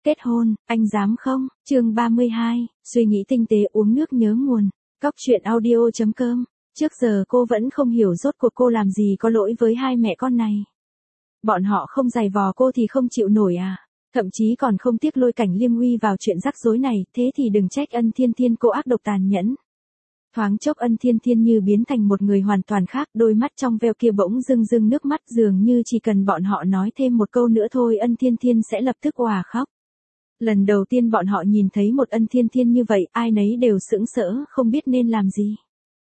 Kết hôn, anh dám không? Chương 32, suy nghĩ tinh tế uống nước nhớ nguồn. Cóc truyện audio.com. Trước giờ cô vẫn không hiểu rốt cuộc cô làm gì có lỗi với hai mẹ con này. Bọn họ không giày vò cô thì không chịu nổi à? Thậm chí còn không tiếc lôi Cảnh Liêm Uy vào chuyện rắc rối này, thế thì đừng trách Ân Thiên Thiên cô ác độc tàn nhẫn. Thoáng chốc Ân Thiên Thiên như biến thành một người hoàn toàn khác, đôi mắt trong veo kia bỗng rưng rưng nước mắt, dường như chỉ cần bọn họ nói thêm một câu nữa thôi Ân Thiên Thiên sẽ lập tức òa khóc. Lần đầu tiên bọn họ nhìn thấy một Ân Thiên Thiên như vậy, ai nấy đều sững sỡ, không biết nên làm gì.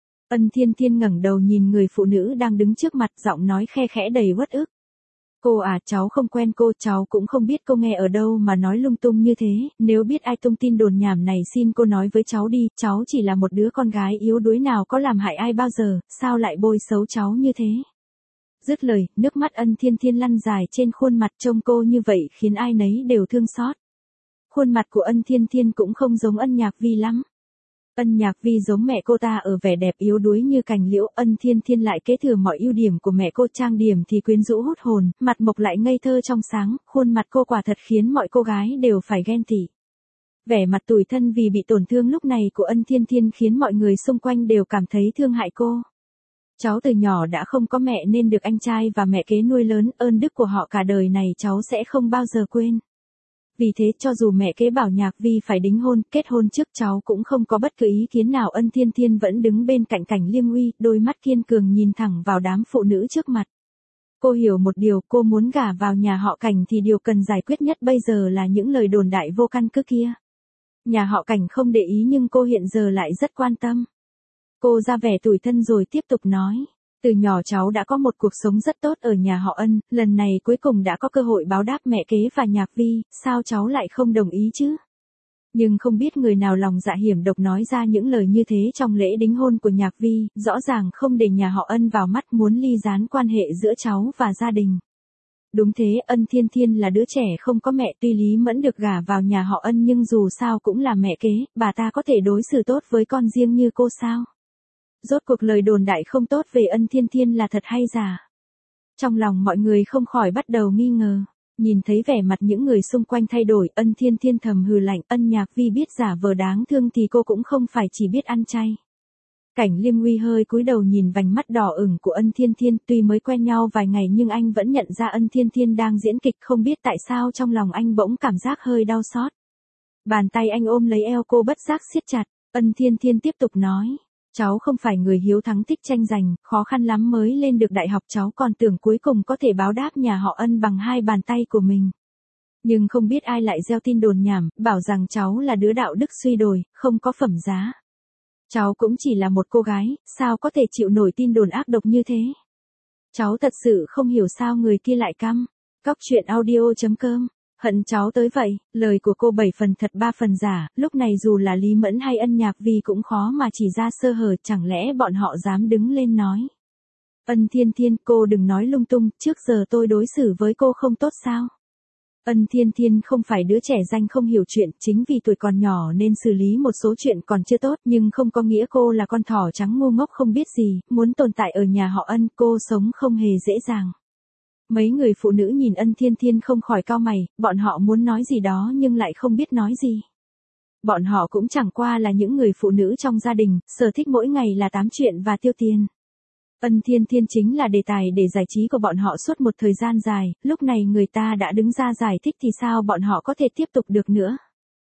Ân Thiên Thiên ngẩng đầu nhìn người phụ nữ đang đứng trước mặt, giọng nói khe khẽ đầy uất ức. Cô à, cháu không quen cô, cháu cũng không biết cô nghe ở đâu mà nói lung tung như thế, nếu biết ai tung tin đồn nhảm này xin cô nói với cháu đi, cháu chỉ là một đứa con gái yếu đuối nào có làm hại ai bao giờ, sao lại bôi xấu cháu như thế. Dứt lời, nước mắt Ân Thiên Thiên lăn dài trên khuôn mặt, trông cô như vậy khiến ai nấy đều thương xót. Khuôn mặt của Ân Thiên Thiên cũng không giống Ân Nhạc Vi lắm. Ân Nhạc Vi giống mẹ cô ta ở vẻ đẹp yếu đuối như cành liễu, Ân Thiên Thiên lại kế thừa mọi ưu điểm của mẹ cô, trang điểm thì quyến rũ hút hồn, mặt mộc lại ngây thơ trong sáng, khuôn mặt cô quả thật khiến mọi cô gái đều phải ghen tị. Vẻ mặt tủi thân vì bị tổn thương lúc này của Ân Thiên Thiên khiến mọi người xung quanh đều cảm thấy thương hại cô. Cháu từ nhỏ đã không có mẹ nên được anh trai và mẹ kế nuôi lớn, ơn đức của họ cả đời này cháu sẽ không bao giờ quên. Vì thế cho dù mẹ kế bảo Nhạc Vi phải đính hôn, kết hôn trước, cháu cũng không có bất cứ ý kiến nào. Ân Thiên Thiên vẫn đứng bên cạnh Cảnh Liêm Uy, đôi mắt kiên cường nhìn thẳng vào đám phụ nữ trước mặt. Cô hiểu một điều, cô muốn gả vào nhà họ Cảnh thì điều cần giải quyết nhất bây giờ là những lời đồn đại vô căn cứ kia. Nhà họ Cảnh không để ý nhưng cô hiện giờ lại rất quan tâm. Cô ra vẻ tủi thân rồi tiếp tục nói. Từ nhỏ cháu đã có một cuộc sống rất tốt ở nhà họ Ân, lần này cuối cùng đã có cơ hội báo đáp mẹ kế và Nhạc Vi, sao cháu lại không đồng ý chứ? Nhưng không biết người nào lòng dạ hiểm độc nói ra những lời như thế trong lễ đính hôn của Nhạc Vi, rõ ràng không để nhà họ Ân vào mắt, muốn ly gián quan hệ giữa cháu và gia đình. Đúng thế, Ân Thiên Thiên là đứa trẻ không có mẹ, tuy Lý Mẫn được gả vào nhà họ Ân nhưng dù sao cũng là mẹ kế, bà ta có thể đối xử tốt với con riêng như cô sao? Rốt cuộc lời đồn đại không tốt về Ân Thiên Thiên là thật hay giả? Trong lòng mọi người không khỏi bắt đầu nghi ngờ. Nhìn thấy vẻ mặt những người xung quanh thay đổi, Ân Thiên Thiên thầm hừ lạnh, Ân Nhạc Vi biết giả vờ đáng thương thì cô cũng không phải chỉ biết ăn chay. Cảnh Liêm Uy hơi cúi đầu nhìn vành mắt đỏ ửng của Ân Thiên Thiên, tuy mới quen nhau vài ngày nhưng anh vẫn nhận ra Ân Thiên Thiên đang diễn kịch, không biết tại sao trong lòng anh bỗng cảm giác hơi đau xót. Bàn tay anh ôm lấy eo cô bất giác siết chặt, Ân Thiên Thiên tiếp tục nói. Cháu không phải người hiếu thắng thích tranh giành, khó khăn lắm mới lên được đại học, cháu còn tưởng cuối cùng có thể báo đáp nhà họ Ân bằng hai bàn tay của mình. Nhưng không biết ai lại gieo tin đồn nhảm, bảo rằng cháu là đứa đạo đức suy đồi, không có phẩm giá. Cháu cũng chỉ là một cô gái, sao có thể chịu nổi tin đồn ác độc như thế? Cháu thật sự không hiểu sao người kia lại căm. Cóc truyện audio.com. Hận cháu tới vậy, lời của cô 7 phần thật 3 phần giả, lúc này dù là Lý Mẫn hay Ân Nhạc Vi cũng khó mà chỉ ra sơ hở, chẳng lẽ bọn họ dám đứng lên nói. Ân Thiên Thiên, cô đừng nói lung tung, trước giờ tôi đối xử với cô không tốt sao? Ân Thiên Thiên không phải đứa trẻ danh không hiểu chuyện, chính vì tuổi còn nhỏ nên xử lý một số chuyện còn chưa tốt, nhưng không có nghĩa cô là con thỏ trắng ngu ngốc không biết gì, muốn tồn tại ở nhà họ Ân, cô sống không hề dễ dàng. Mấy người phụ nữ nhìn Ân Thiên Thiên không khỏi cau mày, bọn họ muốn nói gì đó nhưng lại không biết nói gì. Bọn họ cũng chẳng qua là những người phụ nữ trong gia đình, sở thích mỗi ngày là tám chuyện và tiêu tiền. Ân Thiên Thiên chính là đề tài để giải trí của bọn họ suốt một thời gian dài, lúc này người ta đã đứng ra giải thích thì sao bọn họ có thể tiếp tục được nữa.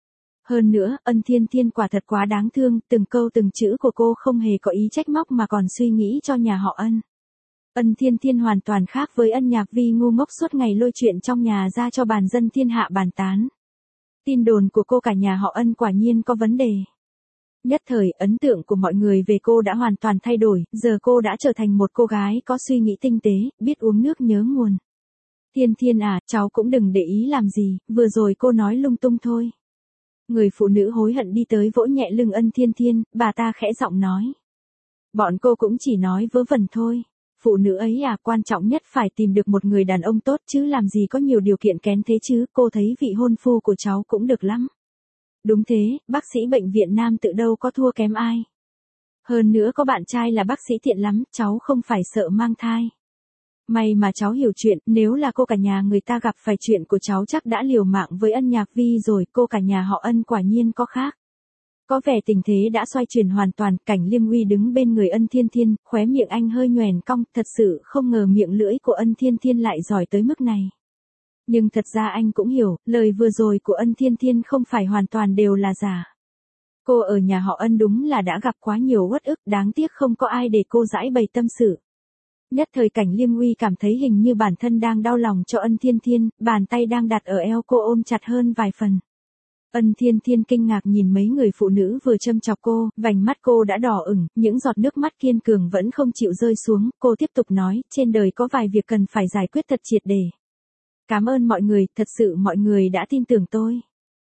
Hơn nữa, Ân Thiên Thiên quả thật quá đáng thương, từng câu từng chữ của cô không hề có ý trách móc mà còn suy nghĩ cho nhà họ Ân. Ân Thiên Thiên hoàn toàn khác với Ân Nhạc Vi ngu ngốc suốt ngày lôi chuyện trong nhà ra cho bàn dân thiên hạ bàn tán. Tin đồn của cô cả nhà họ Ân quả nhiên có vấn đề. Nhất thời, ấn tượng của mọi người về cô đã hoàn toàn thay đổi, giờ cô đã trở thành một cô gái có suy nghĩ tinh tế, biết uống nước nhớ nguồn. Thiên Thiên à, cháu cũng đừng để ý làm gì, vừa rồi cô nói lung tung thôi. Người phụ nữ hối hận đi tới vỗ nhẹ lưng Ân Thiên Thiên, bà ta khẽ giọng nói. Bọn cô cũng chỉ nói vớ vẩn thôi. Phụ nữ ấy à, quan trọng nhất phải tìm được một người đàn ông tốt chứ làm gì có nhiều điều kiện kén thế chứ, cô thấy vị hôn phu của cháu cũng được lắm. Đúng thế, bác sĩ bệnh viện nam tự đâu có thua kém ai. Hơn nữa có bạn trai là bác sĩ tiện lắm, cháu không phải sợ mang thai. May mà cháu hiểu chuyện, nếu là cô cả nhà người ta gặp phải chuyện của cháu chắc đã liều mạng với Ân Nhạc Vi rồi, cô cả nhà họ Ân quả nhiên có khác. Có vẻ tình thế đã xoay chuyển hoàn toàn, Cảnh Liêm Uy đứng bên người Ân Thiên Thiên, khóe miệng anh hơi nhoẻn cong, thật sự không ngờ miệng lưỡi của Ân Thiên Thiên lại giỏi tới mức này. Nhưng thật ra anh cũng hiểu, lời vừa rồi của Ân Thiên Thiên không phải hoàn toàn đều là giả. Cô ở nhà họ Ân đúng là đã gặp quá nhiều uất ức, đáng tiếc không có ai để cô giải bày tâm sự. Nhất thời Cảnh Liêm Uy cảm thấy hình như bản thân đang đau lòng cho Ân Thiên Thiên, bàn tay đang đặt ở eo cô ôm chặt hơn vài phần. Ân Thiên Thiên kinh ngạc nhìn mấy người phụ nữ vừa châm chọc cô, vành mắt cô đã đỏ ửng, những giọt nước mắt kiên cường vẫn không chịu rơi xuống, cô tiếp tục nói, trên đời có vài việc cần phải giải quyết thật triệt để. Cảm ơn mọi người, thật sự mọi người đã tin tưởng tôi.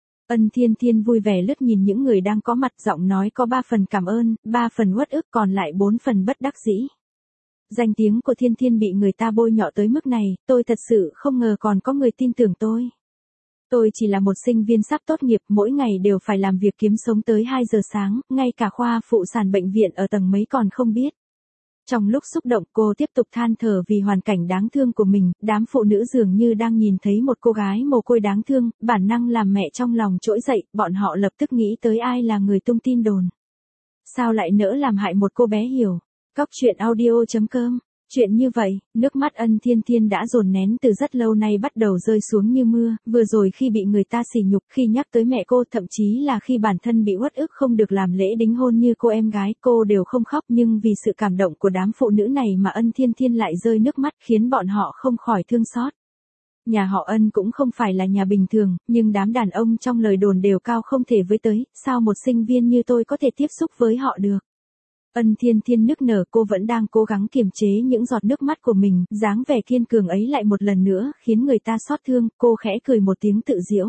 Ân Thiên Thiên vui vẻ lướt nhìn những người đang có mặt, giọng nói có 3 phần cảm ơn, 3 phần uất ức, còn lại 4 phần bất đắc dĩ. Danh tiếng của Thiên Thiên bị người ta bôi nhọ tới mức này, tôi thật sự không ngờ còn có người tin tưởng tôi. Tôi chỉ là một sinh viên sắp tốt nghiệp, mỗi ngày đều phải làm việc kiếm sống tới 2 giờ sáng, ngay cả khoa phụ sản bệnh viện ở tầng mấy còn không biết. Trong lúc xúc động cô tiếp tục than thở vì hoàn cảnh đáng thương của mình, đám phụ nữ dường như đang nhìn thấy một cô gái mồ côi đáng thương, bản năng làm mẹ trong lòng trỗi dậy, bọn họ lập tức nghĩ tới ai là người tung tin đồn. Sao lại nỡ làm hại một cô bé hiểu. Cóc truyện audio.com. Chuyện như vậy, nước mắt Ân Thiên Thiên đã dồn nén từ rất lâu nay bắt đầu rơi xuống như mưa, vừa rồi khi bị người ta sỉ nhục, khi nhắc tới mẹ cô, thậm chí là khi bản thân bị uất ức không được làm lễ đính hôn như cô em gái, cô đều không khóc, nhưng vì sự cảm động của đám phụ nữ này mà Ân Thiên Thiên lại rơi nước mắt, khiến bọn họ không khỏi thương xót. Nhà họ Ân cũng không phải là nhà bình thường, nhưng đám đàn ông trong lời đồn đều cao không thể với tới, sao một sinh viên như tôi có thể tiếp xúc với họ được. Ân Thiên Thiên nức nở, cô vẫn đang cố gắng kiềm chế những giọt nước mắt của mình, dáng vẻ kiên cường ấy lại một lần nữa khiến người ta xót thương, cô khẽ cười một tiếng tự giễu.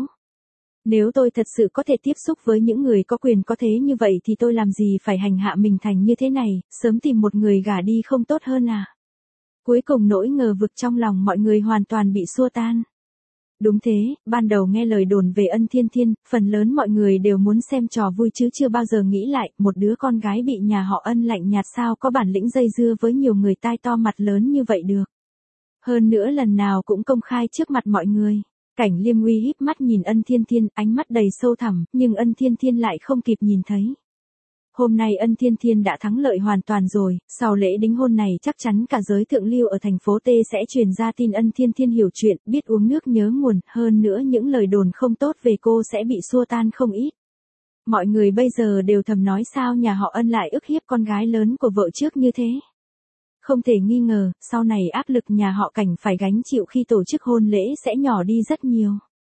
Nếu tôi thật sự có thể tiếp xúc với những người có quyền có thế như vậy thì tôi làm gì phải hành hạ mình thành như thế này, sớm tìm một người gả đi không tốt hơn à? Cuối cùng nỗi ngờ vực trong lòng mọi người hoàn toàn bị xua tan. Đúng thế, ban đầu nghe lời đồn về Ân Thiên Thiên, phần lớn mọi người đều muốn xem trò vui chứ chưa bao giờ nghĩ lại, một đứa con gái bị nhà họ Ân lạnh nhạt sao có bản lĩnh dây dưa với nhiều người tai to mặt lớn như vậy được. Hơn nữa lần nào cũng công khai trước mặt mọi người. Cảnh Liêm Uy híp mắt nhìn Ân Thiên Thiên, ánh mắt đầy sâu thẳm, nhưng Ân Thiên Thiên lại không kịp nhìn thấy. Hôm nay Ân Thiên Thiên đã thắng lợi hoàn toàn rồi, sau lễ đính hôn này chắc chắn cả giới thượng lưu ở thành phố T sẽ truyền ra tin Ân Thiên Thiên hiểu chuyện, biết uống nước nhớ nguồn, hơn nữa những lời đồn không tốt về cô sẽ bị xua tan không ít. Mọi người bây giờ đều thầm nói sao nhà họ Ân lại ức hiếp con gái lớn của vợ trước như thế. Không thể nghi ngờ, sau này áp lực nhà họ Cảnh phải gánh chịu khi tổ chức hôn lễ sẽ nhỏ đi rất nhiều.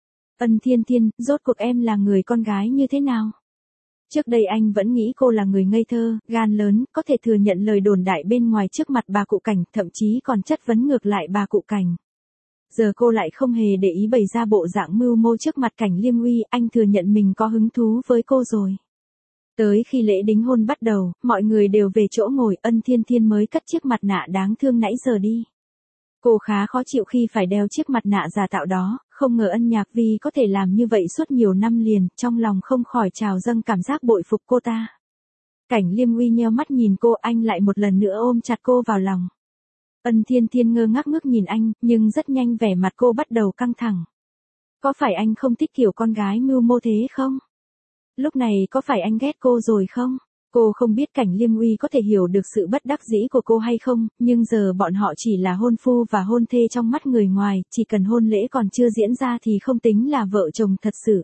Ân Thiên Thiên, rốt cuộc em là người con gái như thế nào? Trước đây anh vẫn nghĩ cô là người ngây thơ, gan lớn, có thể thừa nhận lời đồn đại bên ngoài trước mặt bà cụ Cảnh, thậm chí còn chất vấn ngược lại bà cụ Cảnh. Giờ cô lại không hề để ý bày ra bộ dạng mưu mô trước mặt Cảnh Liêm Uy, anh thừa nhận mình có hứng thú với cô rồi. Tới khi lễ đính hôn bắt đầu, mọi người đều về chỗ ngồi, Ân Thiên Thiên mới cất chiếc mặt nạ đáng thương nãy giờ đi. Cô khá khó chịu khi phải đeo chiếc mặt nạ giả tạo đó, không ngờ Ân Nhạc Vi có thể làm như vậy suốt nhiều năm liền, trong lòng không khỏi trào dâng cảm giác bội phục cô ta. Cảnh Liêm Uy nheo mắt nhìn cô, anh lại một lần nữa ôm chặt cô vào lòng. Ân Thiên Thiên ngơ ngác ngước nhìn anh, nhưng rất nhanh vẻ mặt cô bắt đầu căng thẳng. Có phải anh không thích kiểu con gái mưu mô thế không? Lúc này có phải anh ghét cô rồi không? Cô không biết Cảnh Liêm Uy có thể hiểu được sự bất đắc dĩ của cô hay không, nhưng giờ bọn họ chỉ là hôn phu và hôn thê trong mắt người ngoài, chỉ cần hôn lễ còn chưa diễn ra thì không tính là vợ chồng thật sự.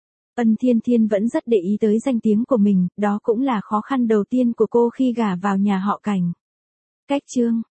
Ân Thiên Thiên vẫn rất để ý tới danh tiếng của mình, đó cũng là khó khăn đầu tiên của cô khi gả vào nhà họ Cảnh. Cách chương